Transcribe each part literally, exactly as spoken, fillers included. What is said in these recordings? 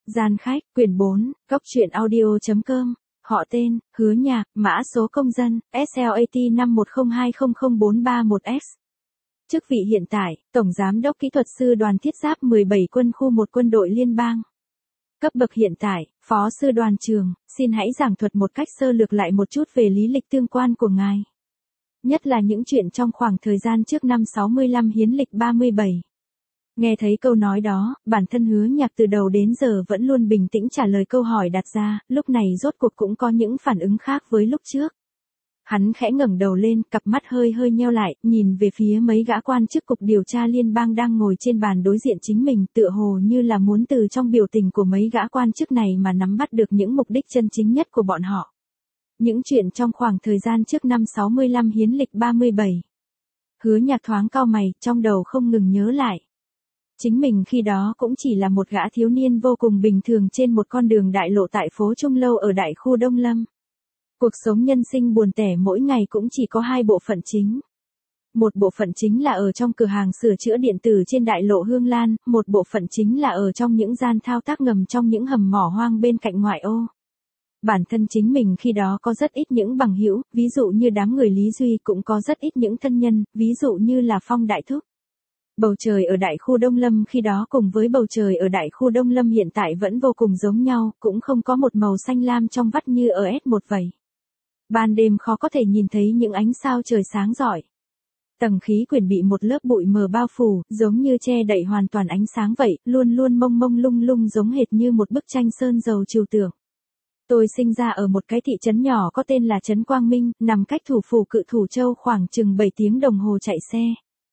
Gian khách, quyển bốn, góc truyện audio.com, họ tên, Hứa Nhạc, mã số công dân, S L A T năm một không hai không không bốn ba một X. Chức vị hiện tại, Tổng Giám đốc Kỹ thuật sư Đoàn Thiết giáp mười bảy Quân khu một Quân đội Liên bang. Cấp bậc hiện tại, Phó sư đoàn trưởng, xin hãy giảng thuật một cách sơ lược lại một chút về lý lịch tương quan của ngài. Nhất là những chuyện trong khoảng thời gian trước năm sáu mươi lăm Hiến lịch ba mươi bảy. Nghe thấy câu nói đó, bản thân Hứa Nhạc từ đầu đến giờ vẫn luôn bình tĩnh trả lời câu hỏi đặt ra, lúc này rốt cuộc cũng có những phản ứng khác với lúc trước. Hắn khẽ ngẩng đầu lên, cặp mắt hơi hơi nheo lại, nhìn về phía mấy gã quan chức cục điều tra liên bang đang ngồi trên bàn đối diện chính mình, tựa hồ như là muốn từ trong biểu tình của mấy gã quan chức này mà nắm bắt được những mục đích chân chính nhất của bọn họ. Những chuyện trong khoảng thời gian trước năm sáu mươi lăm Hiến lịch ba mươi bảy. Hứa Nhạc thoáng cau mày, trong đầu không ngừng nhớ lại. Chính mình khi đó cũng chỉ là một gã thiếu niên vô cùng bình thường trên một con đường đại lộ tại phố Trung Lâu ở đại khu Đông Lâm. Cuộc sống nhân sinh buồn tẻ mỗi ngày cũng chỉ có hai bộ phận chính. Một bộ phận chính là ở trong cửa hàng sửa chữa điện tử trên đại lộ Hương Lan, một bộ phận chính là ở trong những gian thao tác ngầm trong những hầm mỏ hoang bên cạnh ngoại ô. Bản thân chính mình khi đó có rất ít những bằng hữu, ví dụ như đám người Lý Duy, cũng có rất ít những thân nhân, ví dụ như là Phong Đại Thúc. Bầu trời ở đại khu Đông Lâm khi đó cùng với bầu trời ở đại khu Đông Lâm hiện tại vẫn vô cùng giống nhau, cũng không có một màu xanh lam trong vắt như ở S một vậy. Ban đêm khó có thể nhìn thấy những ánh sao trời sáng rọi. Tầng khí quyển bị một lớp bụi mờ bao phủ, giống như che đậy hoàn toàn ánh sáng vậy, luôn luôn mông mông lung lung giống hệt như một bức tranh sơn dầu trừu tượng. Tôi sinh ra ở một cái thị trấn nhỏ có tên là Trấn Quang Minh, nằm cách thủ phủ Cự Thủ Châu khoảng chừng bảy tiếng đồng hồ chạy xe.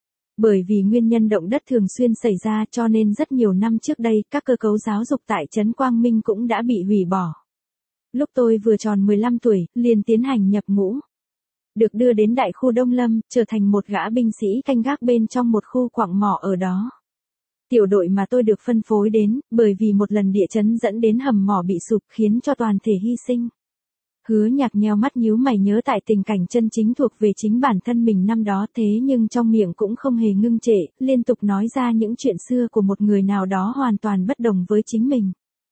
Bởi vì nguyên nhân động đất thường xuyên xảy ra cho nên rất nhiều năm trước đây, các cơ cấu giáo dục tại Trấn Quang Minh cũng đã bị hủy bỏ. Lúc tôi vừa tròn mười lăm tuổi, liền tiến hành nhập ngũ. Được đưa đến đại khu Đông Lâm, trở thành một gã binh sĩ canh gác bên trong một khu quặng mỏ ở đó. Tiểu đội mà tôi được phân phối đến, bởi vì một lần địa chấn dẫn đến hầm mỏ bị sụp khiến cho toàn thể hy sinh. Hứa Nhạc nheo mắt nhíu mày nhớ tại tình cảnh chân chính thuộc về chính bản thân mình năm đó, thế nhưng trong miệng cũng không hề ngưng trệ, liên tục nói ra những chuyện xưa của một người nào đó hoàn toàn bất đồng với chính mình.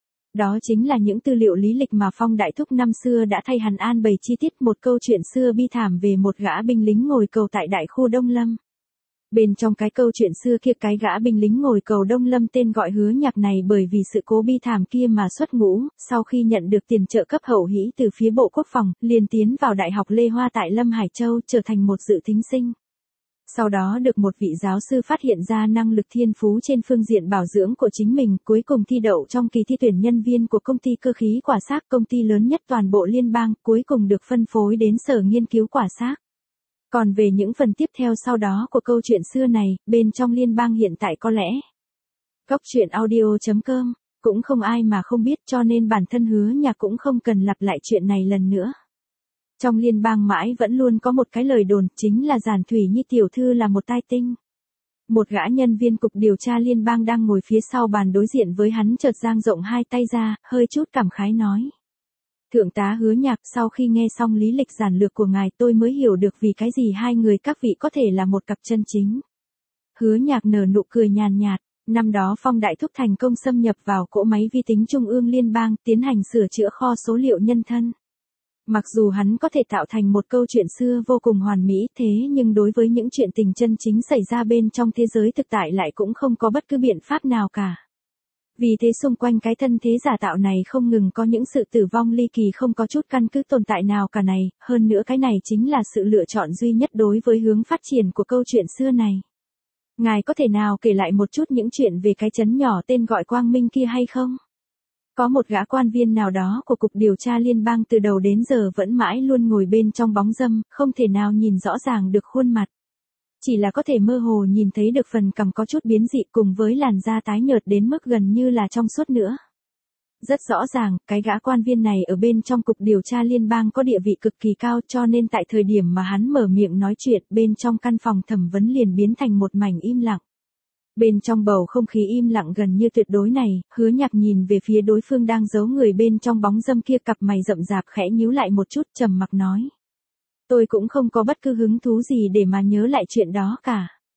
Đó chính là những tư liệu lý lịch mà Phong Đại Thúc năm xưa đã thay hắn an bày chi tiết một câu chuyện xưa bi thảm về một gã binh lính ngồi cầu tại đại khu Đông Lâm. Bên trong cái câu chuyện xưa kia, cái gã binh lính ngồi cầu Đông Lâm tên gọi Hứa Nhạc này bởi vì sự cố bi thảm kia mà xuất ngũ, sau khi nhận được tiền trợ cấp hậu hĩ từ phía Bộ Quốc phòng, liền tiến vào Đại học Lê Hoa tại Lâm Hải Châu, trở thành một dự thính sinh. Sau đó được một vị giáo sư phát hiện ra năng lực thiên phú trên phương diện bảo dưỡng của chính mình, cuối cùng thi đậu trong kỳ thi tuyển nhân viên của công ty cơ khí Quả Xác, công ty lớn nhất toàn bộ liên bang, cuối cùng được phân phối đến sở nghiên cứu Quả Xác. Còn về những phần tiếp theo sau đó của câu chuyện xưa này, bên trong liên bang hiện tại có lẽ góc truyện audio.com cũng không ai mà không biết, cho nên bản thân Hứa Nhạc cũng không cần lặp lại chuyện này lần nữa. Trong liên bang mãi vẫn luôn có một cái lời đồn, chính là Giản Thủy Nhi tiểu thư là một tai tinh. Một gã nhân viên cục điều tra liên bang đang ngồi phía sau bàn đối diện với hắn chợt dang rộng hai tay ra, hơi chút cảm khái nói. Thượng tá Hứa Nhạc, sau khi nghe xong lý lịch giản lược của ngài tôi mới hiểu được vì cái gì hai người các vị có thể là một cặp chân chính. Hứa Nhạc nở nụ cười nhàn nhạt, năm đó Phong Đại Thúc thành công xâm nhập vào cỗ máy vi tính trung ương liên bang, tiến hành sửa chữa kho số liệu nhân thân. Mặc dù hắn có thể tạo thành một câu chuyện xưa vô cùng hoàn mỹ, thế nhưng đối với những chuyện tình chân chính xảy ra bên trong thế giới thực tại lại cũng không có bất cứ biện pháp nào cả. Vì thế xung quanh cái thân thế giả tạo này không ngừng có những sự tử vong ly kỳ không có chút căn cứ tồn tại nào cả này, hơn nữa cái này chính là sự lựa chọn duy nhất đối với hướng phát triển của câu chuyện xưa này. Ngài có thể nào kể lại một chút những chuyện về cái trấn nhỏ tên gọi Quang Minh kia hay không? Có một gã quan viên nào đó của Cục Điều tra Liên bang từ đầu đến giờ vẫn mãi luôn ngồi bên trong bóng râm, không thể nào nhìn rõ ràng được khuôn mặt. Chỉ là có thể mơ hồ nhìn thấy được phần cằm có chút biến dị cùng với làn da tái nhợt đến mức gần như là trong suốt nữa. Rất rõ ràng, cái gã quan viên này ở bên trong Cục Điều tra Liên bang có địa vị cực kỳ cao, cho nên tại thời điểm mà hắn mở miệng nói chuyện, bên trong căn phòng thẩm vấn liền biến thành một mảnh im lặng. Bên trong bầu không khí im lặng gần như tuyệt đối này, Hứa Nhạc nhìn về phía đối phương đang giấu người bên trong bóng râm kia, cặp mày rậm rạp khẽ nhíu lại một chút, trầm mặc nói. Tôi cũng không có bất cứ hứng thú gì để mà nhớ lại chuyện đó cả.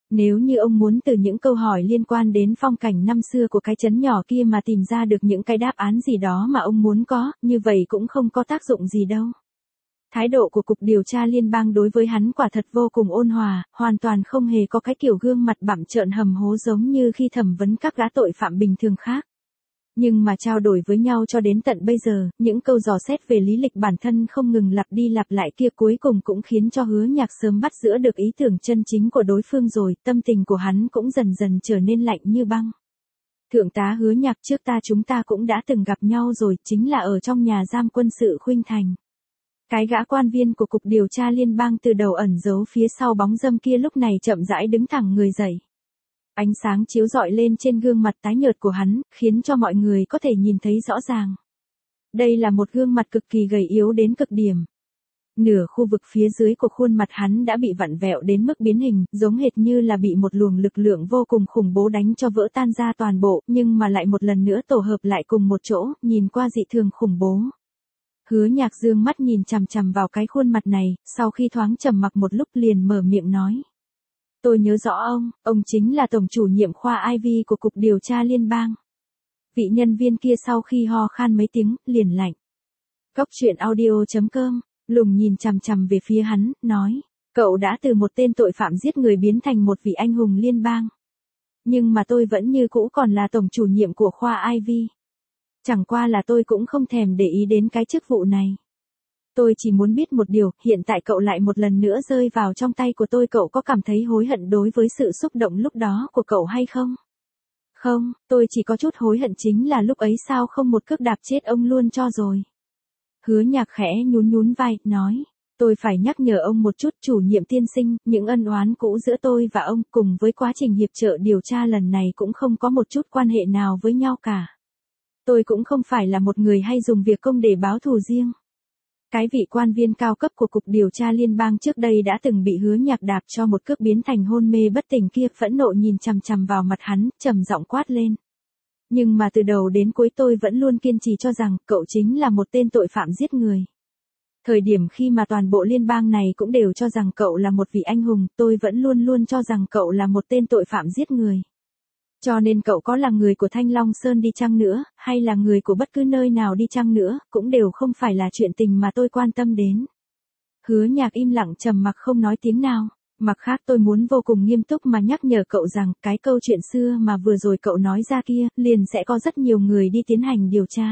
Nếu như ông muốn từ những câu hỏi liên quan đến phong cảnh năm xưa của cái trấn nhỏ kia mà tìm ra được những cái đáp án gì đó mà ông muốn có, như vậy cũng không có tác dụng gì đâu. Thái độ của Cục Điều tra Liên bang đối với hắn quả thật vô cùng ôn hòa, hoàn toàn không hề có cái kiểu gương mặt bặm trợn hầm hố giống như khi thẩm vấn các gã tội phạm bình thường khác. Nhưng mà trao đổi với nhau cho đến tận bây giờ, những câu dò xét về lý lịch bản thân không ngừng lặp đi lặp lại kia cuối cùng cũng khiến cho Hứa Nhạc sớm bắt giữ được ý tưởng chân chính của đối phương rồi, tâm tình của hắn cũng dần dần trở nên lạnh như băng. Thượng tá Hứa Nhạc, trước ta chúng ta cũng đã từng gặp nhau rồi, chính là ở trong nhà giam quân sự Khuynh Thành. Cái gã quan viên của Cục Điều tra Liên bang từ đầu ẩn giấu phía sau bóng râm kia lúc này chậm rãi đứng thẳng người dậy. Ánh sáng chiếu rọi lên trên gương mặt tái nhợt của hắn, khiến cho mọi người có thể nhìn thấy rõ ràng. Đây là một gương mặt cực kỳ gầy yếu đến cực điểm. Nửa khu vực phía dưới của khuôn mặt hắn đã bị vặn vẹo đến mức biến hình, giống hệt như là bị một luồng lực lượng vô cùng khủng bố đánh cho vỡ tan ra toàn bộ, nhưng mà lại một lần nữa tổ hợp lại cùng một chỗ, nhìn qua dị thường khủng bố. Hứa Nhạc dương mắt nhìn chằm chằm vào cái khuôn mặt này, sau khi thoáng trầm mặc một lúc liền mở miệng nói. Tôi nhớ rõ ông, ông chính là tổng chủ nhiệm khoa i vê của Cục Điều tra Liên bang. Vị nhân viên kia sau khi ho khan mấy tiếng, liền lạnh. Cóc truyện audio chấm com, lùng nhìn chằm chằm về phía hắn, nói. Cậu đã từ một tên tội phạm giết người biến thành một vị anh hùng liên bang. Nhưng mà tôi vẫn như cũ còn là tổng chủ nhiệm của khoa i vê. Chẳng qua là tôi cũng không thèm để ý đến cái chức vụ này. Tôi chỉ muốn biết một điều, hiện tại cậu lại một lần nữa rơi vào trong tay của tôi, cậu có cảm thấy hối hận đối với sự xúc động lúc đó của cậu hay không? Không, tôi chỉ có chút hối hận chính là lúc ấy sao không một cước đạp chết ông luôn cho rồi. Hứa Nhạc khẽ nhún nhún vai, nói. Tôi phải nhắc nhở ông một chút, chủ nhiệm tiên sinh, những ân oán cũ giữa tôi và ông cùng với quá trình hiệp trợ điều tra lần này cũng không có một chút quan hệ nào với nhau cả. Tôi cũng không phải là một người hay dùng việc công để báo thù riêng. Cái vị quan viên cao cấp của Cục Điều tra Liên bang trước đây đã từng bị Hứa Nhạc đạp cho một cước biến thành hôn mê bất tỉnh kia, phẫn nộ nhìn chằm chằm vào mặt hắn, trầm giọng quát lên. Nhưng mà từ đầu đến cuối tôi vẫn luôn kiên trì cho rằng cậu chính là một tên tội phạm giết người. Thời điểm khi mà toàn bộ liên bang này cũng đều cho rằng cậu là một vị anh hùng, tôi vẫn luôn luôn cho rằng cậu là một tên tội phạm giết người. Cho nên cậu có là người của Thanh Long Sơn đi chăng nữa, hay là người của bất cứ nơi nào đi chăng nữa, cũng đều không phải là chuyện tình mà tôi quan tâm đến. Hứa Nhạc im lặng trầm mặc không nói tiếng nào. Mặt khác tôi muốn vô cùng nghiêm túc mà nhắc nhở cậu rằng cái câu chuyện xưa mà vừa rồi cậu nói ra kia, liền sẽ có rất nhiều người đi tiến hành điều tra.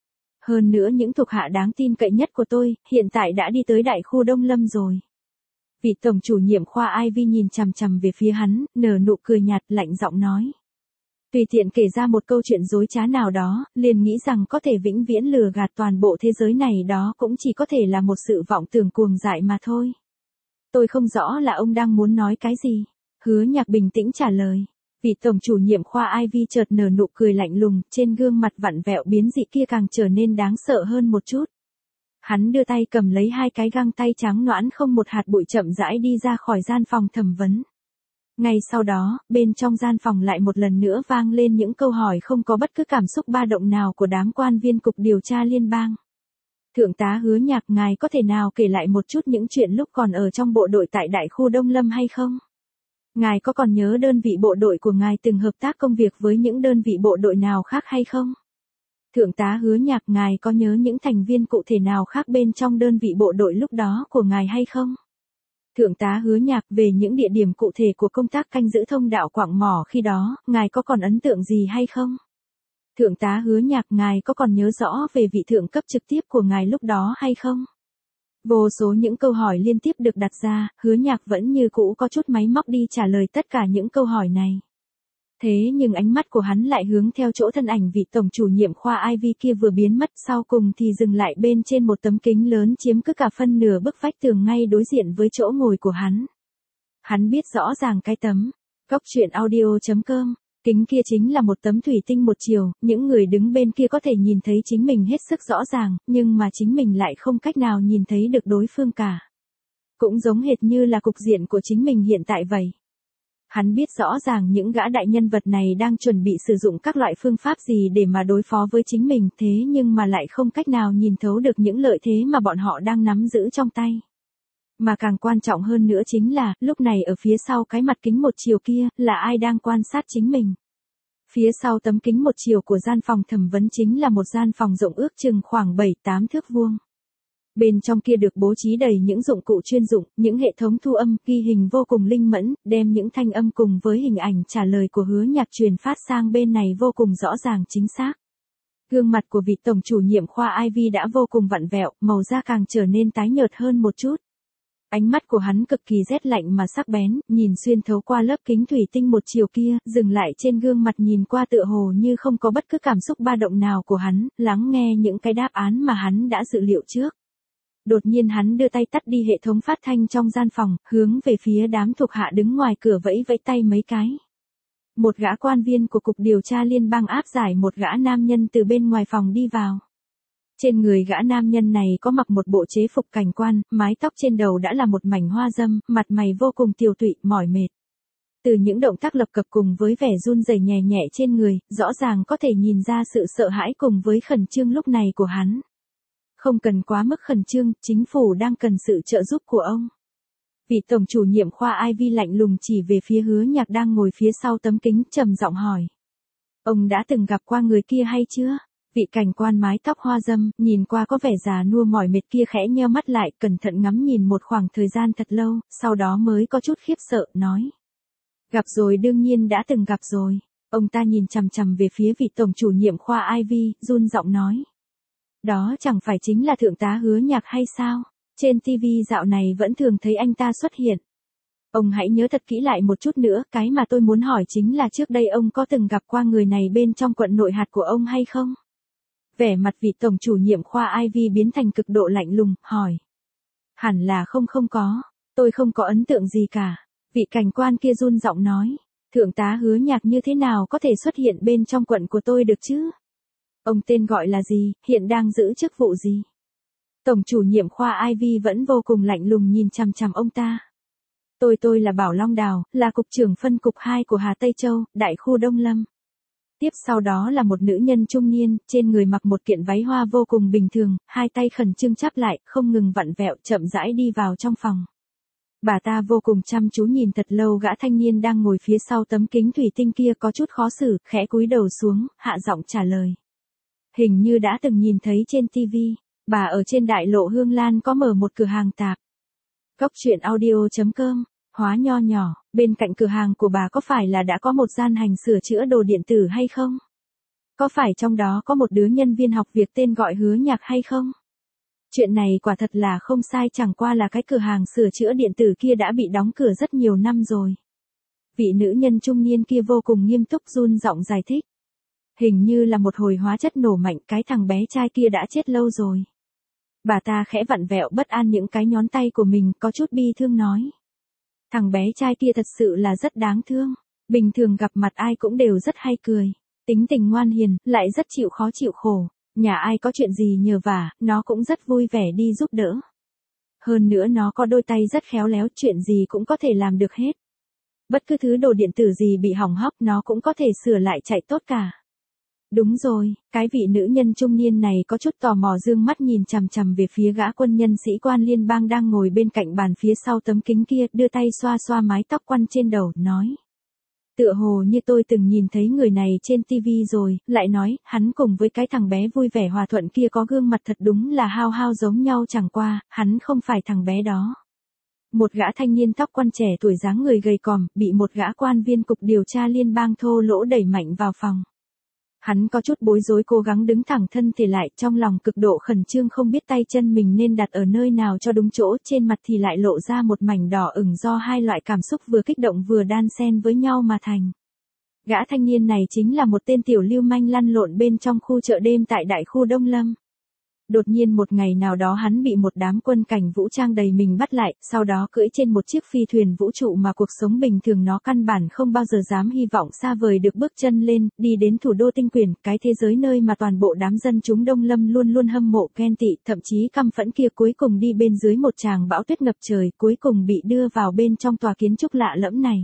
Hơn nữa những thuộc hạ đáng tin cậy nhất của tôi, hiện tại đã đi tới đại khu Đông Lâm rồi. Vị tổng chủ nhiệm khoa i vê nhìn chằm chằm về phía hắn, nở nụ cười nhạt, lạnh giọng nói. Tùy tiện kể ra một câu chuyện dối trá nào đó, liền nghĩ rằng có thể vĩnh viễn lừa gạt toàn bộ thế giới này, đó cũng chỉ có thể là một sự vọng tưởng cuồng dại mà thôi. Tôi không rõ là ông đang muốn nói cái gì. Hứa Nhạc bình tĩnh trả lời. Vị tổng chủ nhiệm khoa i vê chợt nở nụ cười lạnh lùng, trên gương mặt vặn vẹo biến dị kia càng trở nên đáng sợ hơn một chút. Hắn đưa tay cầm lấy hai cái găng tay trắng nõn không một hạt bụi, chậm rãi đi ra khỏi gian phòng thẩm vấn. Ngay sau đó, bên trong gian phòng lại một lần nữa vang lên những câu hỏi không có bất cứ cảm xúc ba động nào của đám quan viên Cục Điều tra Liên bang. Thượng tá Hứa Nhạc, ngài có thể nào kể lại một chút những chuyện lúc còn ở trong bộ đội tại đại khu Đông Lâm hay không? Ngài có còn nhớ đơn vị bộ đội của ngài từng hợp tác công việc với những đơn vị bộ đội nào khác hay không? Thượng tá Hứa Nhạc, ngài có nhớ những thành viên cụ thể nào khác bên trong đơn vị bộ đội lúc đó của ngài hay không? Thượng tá Hứa Nhạc, về những địa điểm cụ thể của công tác canh giữ thông đạo Quạng Mỏ khi đó, ngài có còn ấn tượng gì hay không? Thượng tá Hứa Nhạc, ngài có còn nhớ rõ về vị thượng cấp trực tiếp của ngài lúc đó hay không? Vô số những câu hỏi liên tiếp được đặt ra, Hứa Nhạc vẫn như cũ có chút máy móc đi trả lời tất cả những câu hỏi này. Thế nhưng ánh mắt của hắn lại hướng theo chỗ thân ảnh vị tổng chủ nhiệm khoa i vê kia vừa biến mất, sau cùng thì dừng lại bên trên một tấm kính lớn chiếm cứ cả phân nửa bức vách tường ngay đối diện với chỗ ngồi của hắn. Hắn biết rõ ràng cái tấm Cóc truyện audio chấm com, kính kia chính là một tấm thủy tinh một chiều, những người đứng bên kia có thể nhìn thấy chính mình hết sức rõ ràng, nhưng mà chính mình lại không cách nào nhìn thấy được đối phương cả. Cũng giống hệt như là cục diện của chính mình hiện tại vậy. Hắn biết rõ ràng những gã đại nhân vật này đang chuẩn bị sử dụng các loại phương pháp gì để mà đối phó với chính mình, thế nhưng mà lại không cách nào nhìn thấu được những lợi thế mà bọn họ đang nắm giữ trong tay. Mà càng quan trọng hơn nữa chính là, lúc này ở phía sau cái mặt kính một chiều kia, là ai đang quan sát chính mình. Phía sau tấm kính một chiều của gian phòng thẩm vấn chính là một gian phòng rộng ước chừng khoảng bảy tám thước vuông. Bên trong kia được bố trí đầy những dụng cụ chuyên dụng, những hệ thống thu âm, ghi hình vô cùng linh mẫn, đem những thanh âm cùng với hình ảnh trả lời của Hứa Nhạc truyền phát sang bên này vô cùng rõ ràng chính xác. Gương mặt của vị tổng chủ nhiệm khoa i vê đã vô cùng vặn vẹo, màu da càng trở nên tái nhợt hơn một chút. Ánh mắt của hắn cực kỳ rét lạnh mà sắc bén, nhìn xuyên thấu qua lớp kính thủy tinh một chiều kia, dừng lại trên gương mặt nhìn qua tựa hồ như không có bất cứ cảm xúc ba động nào của hắn, lắng nghe những cái đáp án mà hắn đã dự liệu trước. Đột nhiên hắn đưa tay tắt đi hệ thống phát thanh trong gian phòng, hướng về phía đám thuộc hạ đứng ngoài cửa vẫy vẫy tay mấy cái. Một gã quan viên của Cục Điều tra Liên bang áp giải một gã nam nhân từ bên ngoài phòng đi vào. Trên người gã nam nhân này có mặc một bộ chế phục cảnh quan, mái tóc trên đầu đã là một mảnh hoa dâm, mặt mày vô cùng tiều tụy, mỏi mệt. Từ những động tác lập cập cùng với vẻ run rẩy nhẹ nhẹ trên người, rõ ràng có thể nhìn ra sự sợ hãi cùng với khẩn trương lúc này của hắn. Không cần quá mức khẩn trương, chính phủ đang cần sự trợ giúp của ông. Vị tổng chủ nhiệm khoa i vê lạnh lùng chỉ về phía Hứa Nhạc đang ngồi phía sau tấm kính, trầm giọng hỏi. Ông đã từng gặp qua người kia hay chưa? Vị cảnh quan mái tóc hoa dâm, nhìn qua có vẻ già nua mỏi mệt kia khẽ nheo mắt lại, cẩn thận ngắm nhìn một khoảng thời gian thật lâu, sau đó mới có chút khiếp sợ, nói. Gặp rồi, đương nhiên đã từng gặp rồi. Ông ta nhìn chằm chằm về phía vị tổng chủ nhiệm khoa i vê, run giọng nói. Đó chẳng phải chính là thượng tá Hứa Nhạc hay sao? Trên ti vi dạo này vẫn thường thấy anh ta xuất hiện. Ông hãy nhớ thật kỹ lại một chút nữa, cái mà tôi muốn hỏi chính là trước đây ông có từng gặp qua người này bên trong quận nội hạt của ông hay không? Vẻ mặt vị tổng chủ nhiệm khoa i vê biến thành cực độ lạnh lùng, hỏi. Hẳn là không không có, tôi không có ấn tượng gì cả. Vị cảnh quan kia run giọng nói, thượng tá Hứa Nhạc như thế nào có thể xuất hiện bên trong quận của tôi được chứ? Ông tên gọi là gì, hiện đang giữ chức vụ gì? Tổng chủ nhiệm khoa i vê vẫn vô cùng lạnh lùng nhìn chằm chằm ông ta. Tôi tôi là Bảo Long Đào, là cục trưởng phân cục hai của Hà Tây Châu, đại khu Đông Lâm. Tiếp sau đó là một nữ nhân trung niên, trên người mặc một kiện váy hoa vô cùng bình thường, hai tay khẩn trương chắp lại, không ngừng vặn vẹo, chậm rãi đi vào trong phòng. Bà ta vô cùng chăm chú nhìn thật lâu gã thanh niên đang ngồi phía sau tấm kính thủy tinh kia, có chút khó xử, khẽ cúi đầu xuống, hạ giọng trả lời. Hình như đã từng nhìn thấy trên ti vi, bà ở trên đại lộ Hương Lan có mở một cửa hàng tạp. Góc truyện audio chấm com, hóa nho nhỏ, bên cạnh cửa hàng của bà có phải là đã có một gian hành sửa chữa đồ điện tử hay không? Có phải trong đó có một đứa nhân viên học việc tên gọi Hứa Nhạc hay không? Chuyện này quả thật là không sai, chẳng qua là cái cửa hàng sửa chữa điện tử kia đã bị đóng cửa rất nhiều năm rồi. Vị nữ nhân trung niên kia vô cùng nghiêm túc run giọng giải thích. Hình như là một hồi hóa chất nổ mạnh, cái thằng bé trai kia đã chết lâu rồi. Bà ta khẽ vặn vẹo bất an những cái nhón tay của mình, có chút bi thương nói. Thằng bé trai kia thật sự là rất đáng thương. Bình thường gặp mặt ai cũng đều rất hay cười. Tính tình ngoan hiền, lại rất chịu khó chịu khổ. Nhà ai có chuyện gì nhờ vả, nó cũng rất vui vẻ đi giúp đỡ. Hơn nữa nó có đôi tay rất khéo léo, chuyện gì cũng có thể làm được hết. Bất cứ thứ đồ điện tử gì bị hỏng hóc nó cũng có thể sửa lại chạy tốt cả. Đúng rồi, cái vị nữ nhân trung niên này có chút tò mò dương mắt nhìn chằm chằm về phía gã quân nhân sĩ quan liên bang đang ngồi bên cạnh bàn phía sau tấm kính kia, đưa tay xoa xoa mái tóc quăn trên đầu, nói. Tựa hồ như tôi từng nhìn thấy người này trên ti vi rồi, lại nói, hắn cùng với cái thằng bé vui vẻ hòa thuận kia có gương mặt thật đúng là hao hao giống nhau, chẳng qua, hắn không phải thằng bé đó. Một gã thanh niên tóc quăn trẻ tuổi dáng người gầy còm, bị một gã quan viên cục điều tra liên bang thô lỗ đẩy mạnh vào phòng. Hắn có chút bối rối cố gắng đứng thẳng thân thể lại, trong lòng cực độ khẩn trương không biết tay chân mình nên đặt ở nơi nào cho đúng chỗ, trên mặt thì lại lộ ra một mảnh đỏ ửng do hai loại cảm xúc vừa kích động vừa đan xen với nhau mà thành. Gã thanh niên này chính là một tên tiểu lưu manh lăn lộn bên trong khu chợ đêm tại đại khu Đông Lâm. Đột nhiên một ngày nào đó hắn bị một đám quân cảnh vũ trang đầy mình bắt lại, sau đó cưỡi trên một chiếc phi thuyền vũ trụ mà cuộc sống bình thường nó căn bản không bao giờ dám hy vọng xa vời được bước chân lên, đi đến thủ đô tinh quyền, cái thế giới nơi mà toàn bộ đám dân chúng Đông Lâm luôn luôn hâm mộ ghen tị, thậm chí căm phẫn kia, cuối cùng đi bên dưới một tràng bão tuyết ngập trời, cuối cùng bị đưa vào bên trong tòa kiến trúc lạ lẫm này.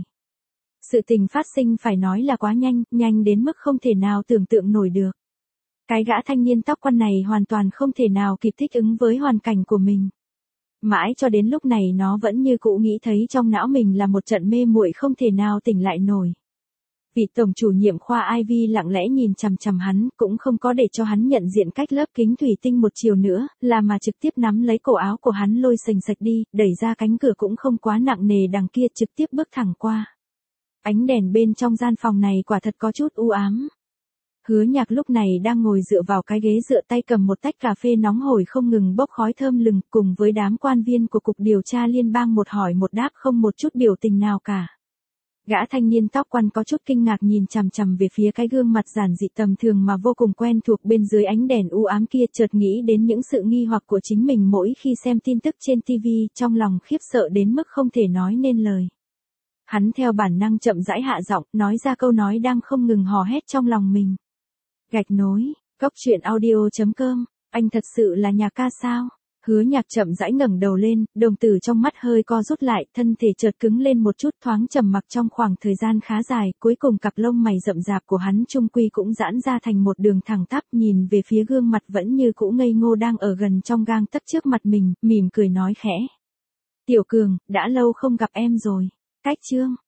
Sự tình phát sinh phải nói là quá nhanh, nhanh đến mức không thể nào tưởng tượng nổi được. Cái gã thanh niên tóc quăn này hoàn toàn không thể nào kịp thích ứng với hoàn cảnh của mình. Mãi cho đến lúc này nó vẫn như cũ nghĩ thấy trong não mình là một trận mê muội không thể nào tỉnh lại nổi. Vị tổng chủ nhiệm khoa i vê lặng lẽ nhìn chằm chằm hắn, cũng không có để cho hắn nhận diện cách lớp kính thủy tinh một chiều nữa, là mà trực tiếp nắm lấy cổ áo của hắn lôi sành sạch đi, đẩy ra cánh cửa cũng không quá nặng nề đằng kia trực tiếp bước thẳng qua. Ánh đèn bên trong gian phòng này quả thật có chút u ám. Hứa Nhạc lúc này đang ngồi dựa vào cái ghế dựa tay cầm một tách cà phê nóng hổi không ngừng bốc khói thơm lừng, cùng với đám quan viên của cục điều tra liên bang một hỏi một đáp không một chút biểu tình nào cả. Gã thanh niên tóc quăn có chút kinh ngạc nhìn chằm chằm về phía cái gương mặt giản dị tầm thường mà vô cùng quen thuộc bên dưới ánh đèn u ám kia, chợt nghĩ đến những sự nghi hoặc của chính mình mỗi khi xem tin tức trên ti vi, trong lòng khiếp sợ đến mức không thể nói nên lời. Hắn theo bản năng chậm rãi hạ giọng, nói ra câu nói đang không ngừng hò hét trong lòng mình. Gạch nối, cốc truyện audio chấm com, anh thật sự là nhà ca sao? Hứa Nhạc chậm rãi ngẩng đầu lên, đồng tử trong mắt hơi co rút lại, thân thể chợt cứng lên một chút, thoáng trầm mặc trong khoảng thời gian khá dài, cuối cùng cặp lông mày rậm rạp của hắn trung quy cũng giãn ra thành một đường thẳng tắp, nhìn về phía gương mặt vẫn như cũ ngây ngô đang ở gần trong gang tấc trước mặt mình, mỉm cười nói khẽ. Tiểu Cường, đã lâu không gặp em rồi. Cách chương